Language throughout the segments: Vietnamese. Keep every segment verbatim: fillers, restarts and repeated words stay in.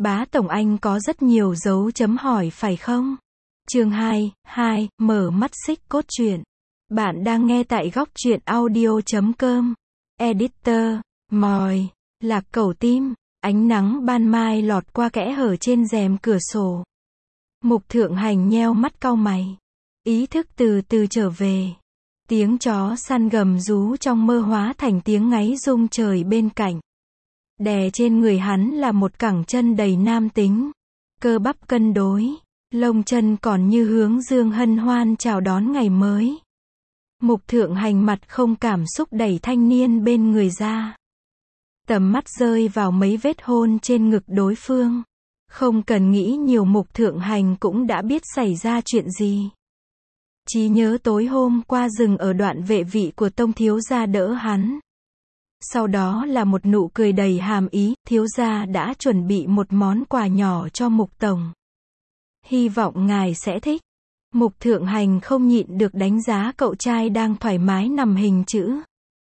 Bá tổng anh có rất nhiều dấu chấm hỏi phải không? Chương hai, hai, mở mắt xích cốt truyện. Bạn đang nghe tại góc truyện audio chấm com. Editor, mòi, lạc cẩu tim, ánh nắng ban mai lọt qua kẽ hở trên rèm cửa sổ. Mục Thượng Hành nheo mắt cau mày. Ý thức từ từ trở về. Tiếng chó săn gầm rú trong mơ hóa thành tiếng ngáy rung trời bên cạnh. Đè trên người hắn là một cẳng chân đầy nam tính. Cơ bắp cân đối. Lông chân còn như hướng dương hân hoan chào đón ngày mới. Mục Thượng Hành mặt không cảm xúc đẩy thanh niên bên người ra. Tầm mắt rơi vào mấy vết hôn trên ngực đối phương. Không cần nghĩ nhiều, Mục Thượng Hành cũng đã biết xảy ra chuyện gì. Trí nhớ tối hôm qua dừng ở đoạn vệ vị của Tông thiếu gia đỡ hắn. Sau đó là một nụ cười đầy hàm ý, thiếu gia đã chuẩn bị một món quà nhỏ cho Mục tổng. Hy vọng ngài sẽ thích. Mục Thượng Hành không nhịn được đánh giá cậu trai đang thoải mái nằm hình chữ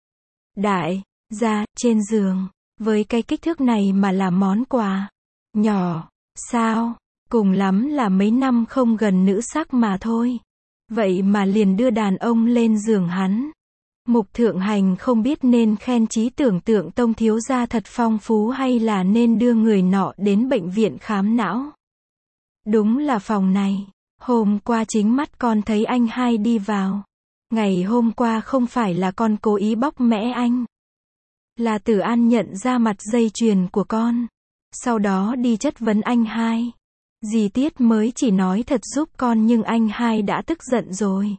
đại gia trên giường. Với cái kích thước này mà là món quà nhỏ, sao? Cùng lắm là mấy năm không gần nữ sắc mà thôi. Vậy mà liền đưa đàn ông lên giường hắn. Mục Thượng Hành không biết nên khen trí tưởng tượng Tông thiếu gia thật phong phú hay là nên đưa người nọ đến bệnh viện khám não. Đúng là phòng này. Hôm qua chính mắt con thấy anh hai đi vào. Ngày hôm qua không phải là con cố ý bóc mẽ anh. Là Tử An nhận ra mặt dây chuyền của con. Sau đó đi chất vấn anh hai. Dì Tiết mới chỉ nói thật giúp con nhưng anh hai đã tức giận rồi.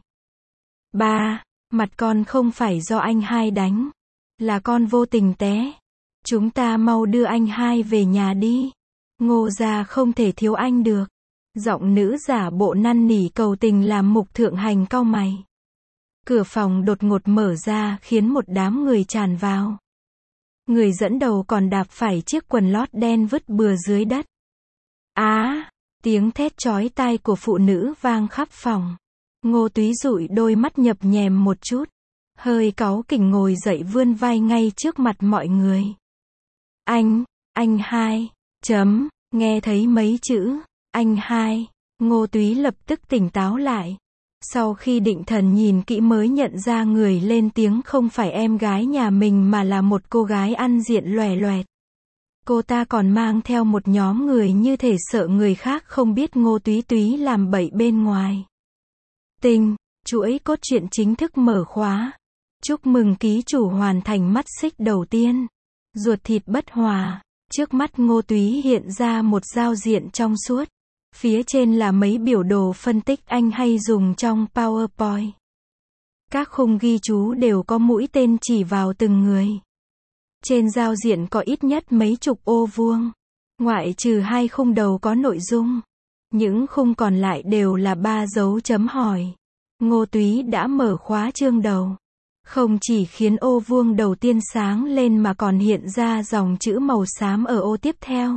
Ba, mặt con không phải do anh hai đánh. Là con vô tình té. Chúng ta mau đưa anh hai về nhà đi. Ngô gia không thể thiếu anh được. Giọng nữ giả bộ năn nỉ cầu tình làm Mục Thượng Hành cau mày. Cửa phòng đột ngột mở ra khiến một đám người tràn vào. Người dẫn đầu còn đạp phải chiếc quần lót đen vứt bừa dưới đất. Á, tiếng thét chói tai của phụ nữ vang khắp phòng. Ngô Túy dụi đôi mắt nhập nhèm một chút. Hơi cáu kỉnh ngồi dậy vươn vai ngay trước mặt mọi người. Anh, anh hai, chấm, nghe thấy mấy chữ. Anh hai, Ngô Túy lập tức tỉnh táo lại. Sau khi định thần nhìn kỹ mới nhận ra người lên tiếng không phải em gái nhà mình mà là một cô gái ăn diện loè loẹt. Cô ta còn mang theo một nhóm người như thể sợ người khác không biết Ngô Túy Túy làm bậy bên ngoài. Tinh, chuỗi cốt truyện chính thức mở khóa. Chúc mừng ký chủ hoàn thành mắt xích đầu tiên. Ruột thịt bất hòa. Trước mắt Ngô Túy hiện ra một giao diện trong suốt. Phía trên là mấy biểu đồ phân tích anh hay dùng trong PowerPoint. Các khung ghi chú đều có mũi tên chỉ vào từng người. Trên giao diện có ít nhất mấy chục ô vuông. Ngoại trừ hai khung đầu có nội dung. Những khung còn lại đều là ba dấu chấm hỏi. Ngô Túy đã mở khóa chương đầu. Không chỉ khiến ô vuông đầu tiên sáng lên mà còn hiện ra dòng chữ màu xám ở ô tiếp theo.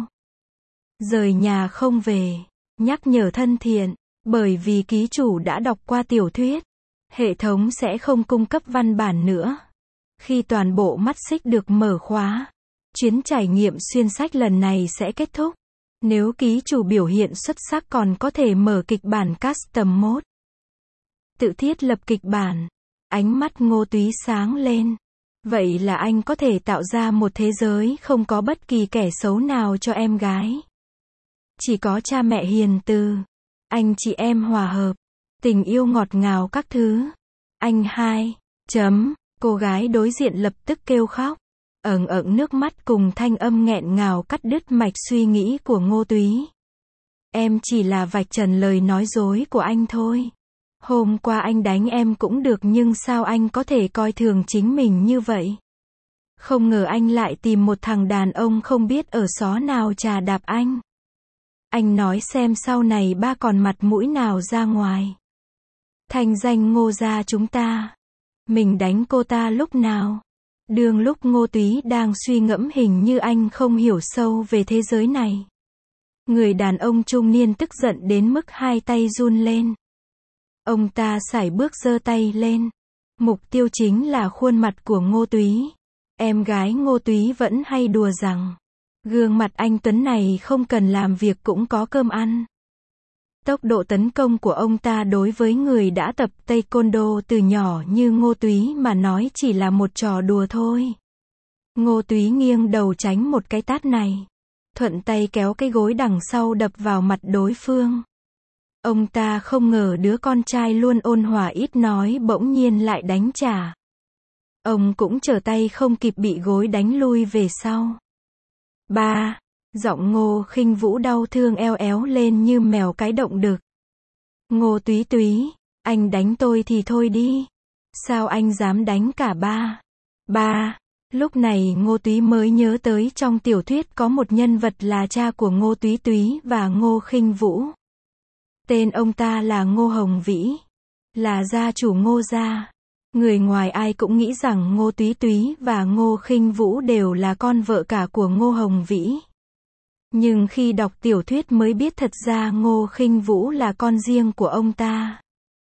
Rời nhà không về. Nhắc nhở thân thiện, bởi vì ký chủ đã đọc qua tiểu thuyết, hệ thống sẽ không cung cấp văn bản nữa. Khi toàn bộ mắt xích được mở khóa, chuyến trải nghiệm xuyên sách lần này sẽ kết thúc. Nếu ký chủ biểu hiện xuất sắc còn có thể mở kịch bản custom mode. Tự thiết lập kịch bản. Ánh mắt Ngô Túy sáng lên. Vậy là anh có thể tạo ra một thế giới không có bất kỳ kẻ xấu nào cho em gái. Chỉ có cha mẹ hiền từ, anh chị em hòa hợp, tình yêu ngọt ngào các thứ. Anh hai, chấm, cô gái đối diện lập tức kêu khóc, ẩn ẩn nước mắt cùng thanh âm nghẹn ngào cắt đứt mạch suy nghĩ của Ngô Túy. Em chỉ là vạch trần lời nói dối của anh thôi. Hôm qua anh đánh em cũng được nhưng sao anh có thể coi thường chính mình như vậy? Không ngờ anh lại tìm một thằng đàn ông không biết ở xó nào chà đạp anh. Anh nói xem sau này ba còn mặt mũi nào ra ngoài. Thành danh Ngô gia chúng ta. Mình đánh cô ta lúc nào? Đường lúc Ngô Túy đang suy ngẫm hình như anh không hiểu sâu về thế giới này. Người đàn ông trung niên tức giận đến mức hai tay run lên. Ông ta sải bước giơ tay lên. Mục tiêu chính là khuôn mặt của Ngô Túy. Em gái Ngô Túy vẫn hay đùa rằng, Gương mặt anh Tuấn này không cần làm việc cũng có cơm ăn. Tốc độ tấn công của ông ta đối với người đã tập taekwondo từ nhỏ như Ngô Túy mà nói chỉ là một trò đùa thôi. Ngô Túy nghiêng đầu tránh một cái tát này. Thuận tay kéo cái gối đằng sau đập vào mặt đối phương. Ông ta không ngờ đứa con trai luôn ôn hòa ít nói bỗng nhiên lại đánh trả. Ông cũng trở tay không kịp bị gối đánh lui về sau. Ba, giọng Ngô Khinh Vũ đau thương eo éo lên như mèo cái động đực. Ngô Túy Túy, anh đánh tôi thì thôi đi. Sao anh dám đánh cả ba? Ba, lúc này Ngô Túy mới nhớ tới trong tiểu thuyết có một nhân vật là cha của Ngô Túy Túy và Ngô Khinh Vũ. Tên ông ta là Ngô Hồng Vĩ, là gia chủ Ngô gia. Người ngoài ai cũng nghĩ rằng Ngô Túy Túy và Ngô Khinh Vũ đều là con vợ cả của Ngô Hồng Vĩ. Nhưng khi đọc tiểu thuyết mới biết thật ra Ngô Khinh Vũ là con riêng của ông ta.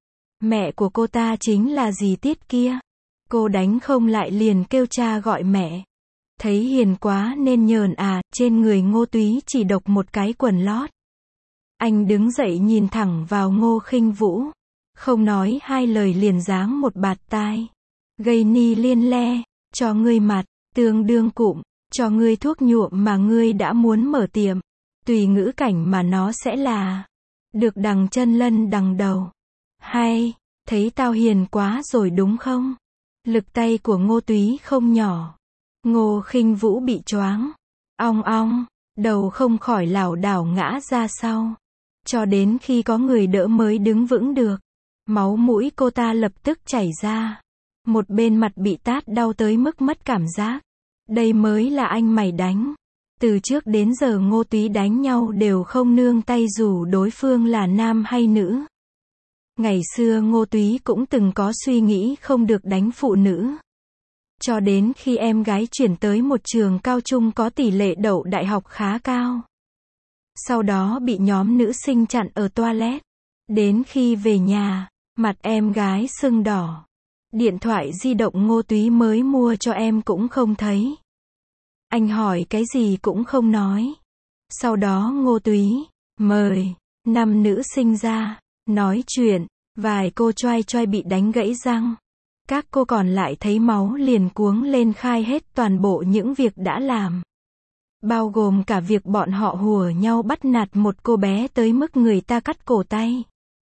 Mẹ của cô ta chính là dì Tiết kia. Cô đánh không lại liền kêu cha gọi mẹ. Thấy hiền quá nên nhờn à, trên người Ngô Túy chỉ độc một cái quần lót. Anh đứng dậy nhìn thẳng vào Ngô Khinh Vũ. Không nói hai lời liền giáng một bạt tai. Gây ni liên le, cho ngươi mặt, tương đương cụm, cho ngươi thuốc nhuộm mà ngươi đã muốn mở tiệm. Tùy ngữ cảnh mà nó sẽ là, được đằng chân lân đằng đầu. Hay, thấy tao hiền quá rồi đúng không? Lực tay của Ngô Túy không nhỏ. Ngô Khinh Vũ bị choáng. Ong ong, đầu không khỏi lảo đảo ngã ra sau. Cho đến khi có người đỡ mới đứng vững được. Máu mũi cô ta lập tức chảy ra. Một bên mặt bị tát đau tới mức mất cảm giác. Đây mới là anh mày đánh. Từ trước đến giờ Ngô Túy đánh nhau đều không nương tay dù đối phương là nam hay nữ. Ngày xưa Ngô Túy cũng từng có suy nghĩ không được đánh phụ nữ. Cho đến khi em gái chuyển tới một trường cao trung có tỷ lệ đậu đại học khá cao. Sau đó bị nhóm nữ sinh chặn ở toilet. Đến khi về nhà, mặt em gái sưng đỏ. Điện thoại di động Ngô Túy mới mua cho em cũng không thấy. Anh hỏi cái gì cũng không nói. Sau đó Ngô Túy mời năm nữ sinh ra, nói chuyện, vài cô choai choai bị đánh gãy răng. Các cô còn lại thấy máu liền cuống lên khai hết toàn bộ những việc đã làm. Bao gồm cả việc bọn họ hùa nhau bắt nạt một cô bé tới mức người ta cắt cổ tay.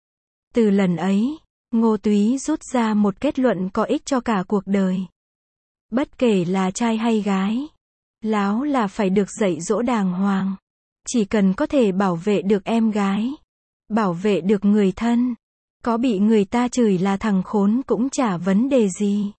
Từ lần ấy, Ngô Túy rút ra một kết luận có ích cho cả cuộc đời. Bất kể là trai hay gái, láo là phải được dạy dỗ đàng hoàng. Chỉ cần có thể bảo vệ được em gái, bảo vệ được người thân, có bị người ta chửi là thằng khốn cũng chả vấn đề gì.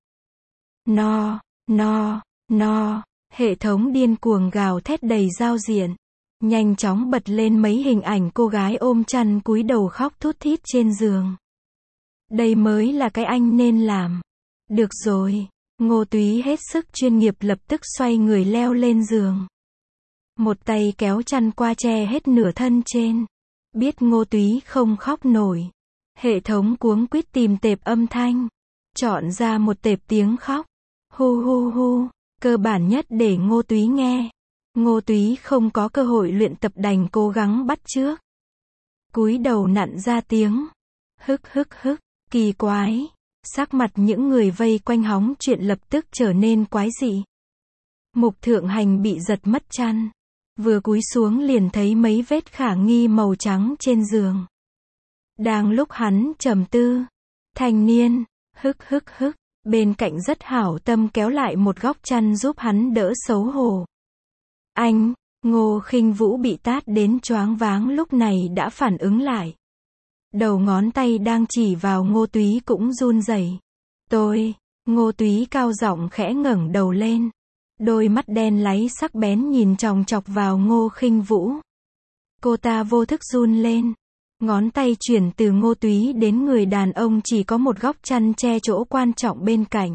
No, no, no, hệ thống điên cuồng gào thét đầy giao diện. Nhanh chóng bật lên mấy hình ảnh cô gái ôm chăn cúi đầu khóc thút thít trên giường. Đây mới là cái anh nên làm. Được rồi, Ngô Túy hết sức chuyên nghiệp lập tức xoay người leo lên giường. Một tay kéo chăn qua che hết nửa thân trên. Biết Ngô Túy không khóc nổi. Hệ thống cuống quýt tìm tệp âm thanh. Chọn ra một tệp tiếng khóc. Hu hu hu, cơ bản nhất để Ngô Túy nghe. Ngô Túy không có cơ hội luyện tập đành cố gắng bắt chước. Cúi đầu nặn ra tiếng. Hức hức hức, kỳ quái. Sắc mặt những người vây quanh hóng chuyện lập tức trở nên quái dị. Mục Thượng Hành bị giật mất chăn. Vừa cúi xuống liền thấy mấy vết khả nghi màu trắng trên giường. Đang lúc hắn trầm tư, thanh niên, hức hức hức, bên cạnh rất hảo tâm kéo lại một góc chăn giúp hắn đỡ xấu hổ. Anh, Ngô Khinh Vũ bị tát đến choáng váng lúc này đã phản ứng lại. Đầu ngón tay đang chỉ vào Ngô Túy cũng run rẩy. Tôi, Ngô Túy cao giọng khẽ ngẩng đầu lên. Đôi mắt đen láy sắc bén nhìn chòng chọc vào Ngô Khinh Vũ. Cô ta vô thức run lên. Ngón tay chuyển từ Ngô Túy đến người đàn ông chỉ có một góc chăn che chỗ quan trọng bên cạnh.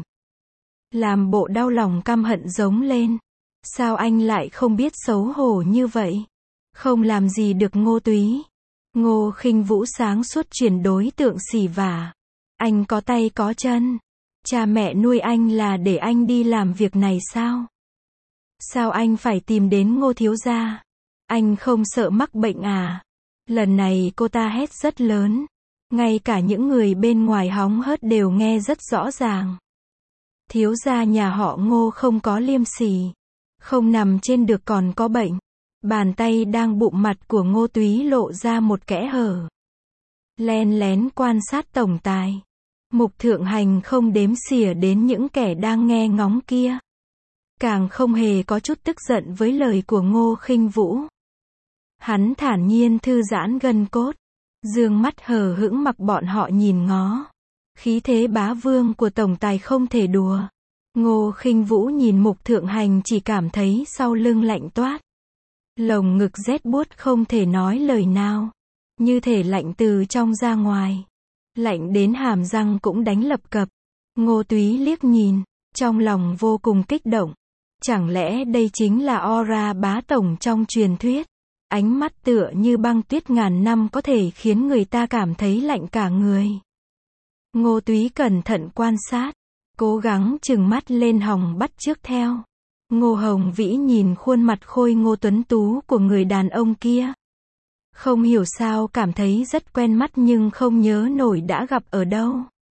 Làm bộ đau lòng căm hận giống lên. Sao anh lại không biết xấu hổ như vậy? Không làm gì được Ngô Túy. Ngô Khinh Vũ sáng suốt chuyển đối tượng xỉ vả. Anh có tay có chân. Cha mẹ nuôi anh là để anh đi làm việc này sao? Sao anh phải tìm đến Ngô thiếu gia? Anh không sợ mắc bệnh à? Lần này cô ta hét rất lớn. Ngay cả những người bên ngoài hóng hớt đều nghe rất rõ ràng. Thiếu gia nhà họ Ngô không có liêm sỉ. Không nằm trên được còn có bệnh. Bàn tay đang bụng mặt của Ngô Túy lộ ra một kẽ hở. Len lén quan sát tổng tài. Mục Thượng Hành không đếm xỉa đến những kẻ đang nghe ngóng kia. Càng không hề có chút tức giận với lời của Ngô Khinh Vũ. Hắn thản nhiên thư giãn gân cốt. Dương mắt hờ hững mặc bọn họ nhìn ngó. Khí thế bá vương của tổng tài không thể đùa. Ngô Khinh Vũ nhìn Mục Thượng Hành chỉ cảm thấy sau lưng lạnh toát. Lồng ngực rét buốt không thể nói lời nào. Như thể lạnh từ trong ra ngoài. Lạnh đến hàm răng cũng đánh lập cập. Ngô Túy liếc nhìn, trong lòng vô cùng kích động. Chẳng lẽ đây chính là aura bá tổng trong truyền thuyết? Ánh mắt tựa như băng tuyết ngàn năm có thể khiến người ta cảm thấy lạnh cả người. Ngô Túy cẩn thận quan sát, cố gắng trừng mắt lên hòng bắt chước theo. Ngô Hồng Vĩ nhìn khuôn mặt khôi ngô tuấn tú của người đàn ông kia. Không hiểu sao cảm thấy rất quen mắt nhưng không nhớ nổi đã gặp ở đâu.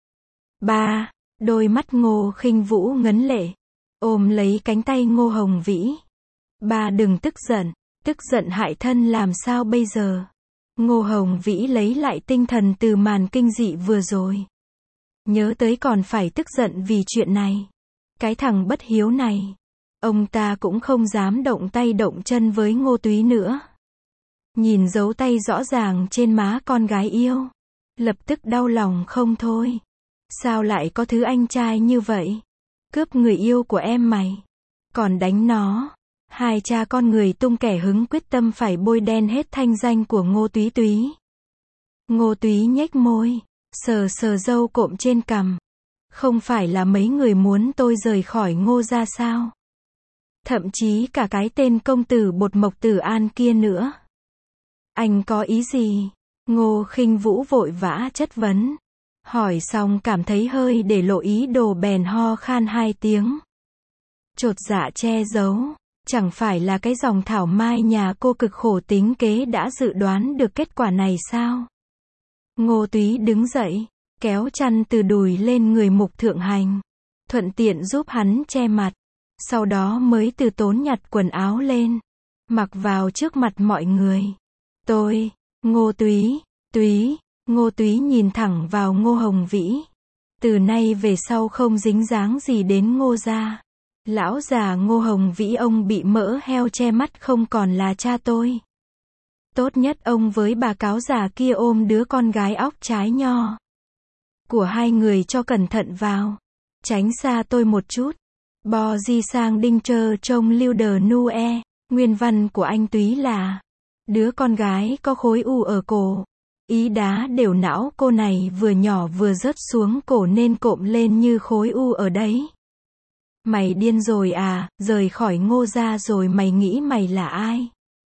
Ba, đôi mắt Ngô Khinh Vũ ngấn lệ, ôm lấy cánh tay Ngô Hồng Vĩ. Ba đừng tức giận, tức giận hại thân làm sao bây giờ? Ngô Hồng Vĩ lấy lại tinh thần từ màn kinh dị vừa rồi. Nhớ tới còn phải tức giận vì chuyện này. Cái thằng bất hiếu này. Ông ta cũng không dám động tay động chân với Ngô Túy nữa. Nhìn dấu tay rõ ràng trên má con gái yêu. Lập tức đau lòng không thôi. Sao lại có thứ anh trai như vậy? Cướp người yêu của em mày. Còn đánh nó. Hai cha con người tung kẻ hứng quyết tâm phải bôi đen hết thanh danh của Ngô Túy Túy. Ngô Túy nhếch môi. Sờ sờ râu cộm trên cằm. Không phải là mấy người muốn tôi rời khỏi Ngô gia sao? Thậm chí cả cái tên công tử bột Mộc Tử An kia nữa. Anh có ý gì? Ngô Khinh Vũ vội vã chất vấn. Hỏi xong cảm thấy hơi để lộ ý đồ bèn ho khan hai tiếng. Chột dạ che giấu. Chẳng phải là cái dòng thảo mai nhà cô cực khổ tính kế đã dự đoán được kết quả này sao? Ngô Túy đứng dậy, kéo chăn từ đùi lên người Mục Thượng Hành. Thuận tiện giúp hắn che mặt. Sau đó mới từ tốn nhặt quần áo lên. Mặc vào trước mặt mọi người. Tôi, Ngô Túy, Túy, Ngô Túy nhìn thẳng vào Ngô Hồng Vĩ. Từ nay về sau không dính dáng gì đến Ngô gia. Lão già Ngô Hồng Vĩ ông bị mỡ heo che mắt không còn là cha tôi. Tốt nhất ông với bà cáo già kia ôm đứa con gái óc trái nho của hai người cho cẩn thận vào. Tránh xa tôi một chút. Bò di sang đinh trơ trông lưu đờ nu e. Nguyên văn của anh Túy là đứa con gái có khối u ở cổ. Ý đá đều não cô này vừa nhỏ vừa rớt xuống cổ nên cộm lên như khối u ở đấy. Mày điên rồi à, rời khỏi Ngô gia rồi mày nghĩ mày là ai?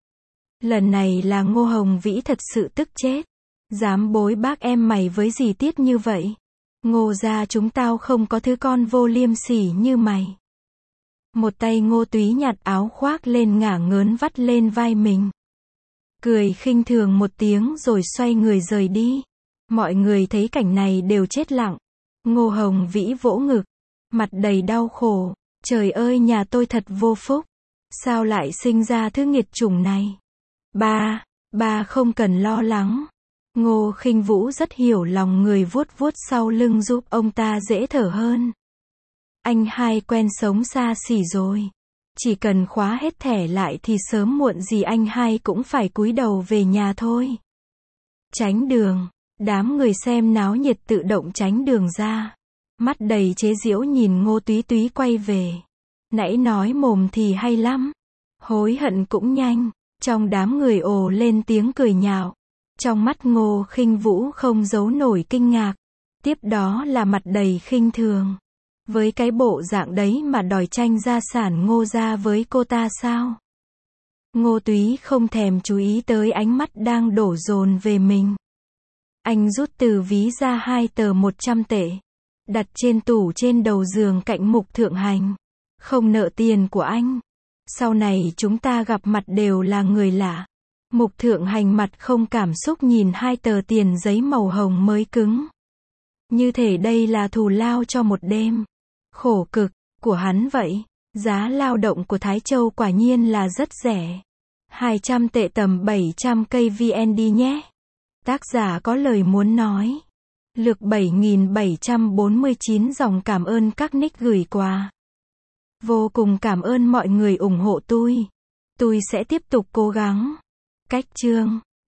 Lần này là Ngô Hồng Vĩ thật sự tức chết. Dám bối bác em mày với gì tiết như vậy? Ngô gia chúng tao không có thứ con vô liêm sỉ như mày. Một tay Ngô Túy nhặt áo khoác lên ngả ngớn vắt lên vai mình. Cười khinh thường một tiếng rồi xoay người rời đi. Mọi người thấy cảnh này đều chết lặng. Ngô Hồng Vĩ vỗ ngực. Mặt đầy đau khổ. Trời ơi nhà tôi thật vô phúc. Sao lại sinh ra thứ nghiệt chủng này? Ba, ba không cần lo lắng. Ngô Khinh Vũ rất hiểu lòng người vuốt vuốt sau lưng giúp ông ta dễ thở hơn. Anh hai quen sống xa xỉ rồi. Chỉ cần khóa hết thẻ lại thì sớm muộn gì anh hai cũng phải cúi đầu về nhà thôi. Tránh đường. Đám người xem náo nhiệt tự động tránh đường ra. Mắt đầy chế giễu nhìn Ngô Túy Túy quay về. Nãy nói mồm thì hay lắm. Hối hận cũng nhanh. Trong đám người ồ lên tiếng cười nhạo. Trong mắt Ngô Khinh Vũ không giấu nổi kinh ngạc. Tiếp đó là mặt đầy khinh thường. Với cái bộ dạng đấy mà đòi tranh gia sản Ngô gia với cô ta sao? Ngô Túy không thèm chú ý tới ánh mắt đang đổ dồn về mình. Anh rút từ ví ra hai tờ một trăm tệ. Đặt trên tủ trên đầu giường cạnh Mục Thượng Hành. Không nợ tiền của anh. Sau này chúng ta gặp mặt đều là người lạ. Mục Thượng Hành mặt không cảm xúc nhìn hai tờ tiền giấy màu hồng mới cứng. Như thể đây là thù lao cho một đêm khổ cực của hắn vậy. Giá lao động của Thái Châu quả nhiên là rất rẻ. hai trăm tệ tầm bảy trăm cây vê en đê nhé. Tác giả có lời muốn nói. Lược bảy nghìn bảy trăm bốn mươi chín dòng cảm ơn các nick gửi quà. Vô cùng cảm ơn mọi người ủng hộ tôi. Tôi sẽ tiếp tục cố gắng. Cách chương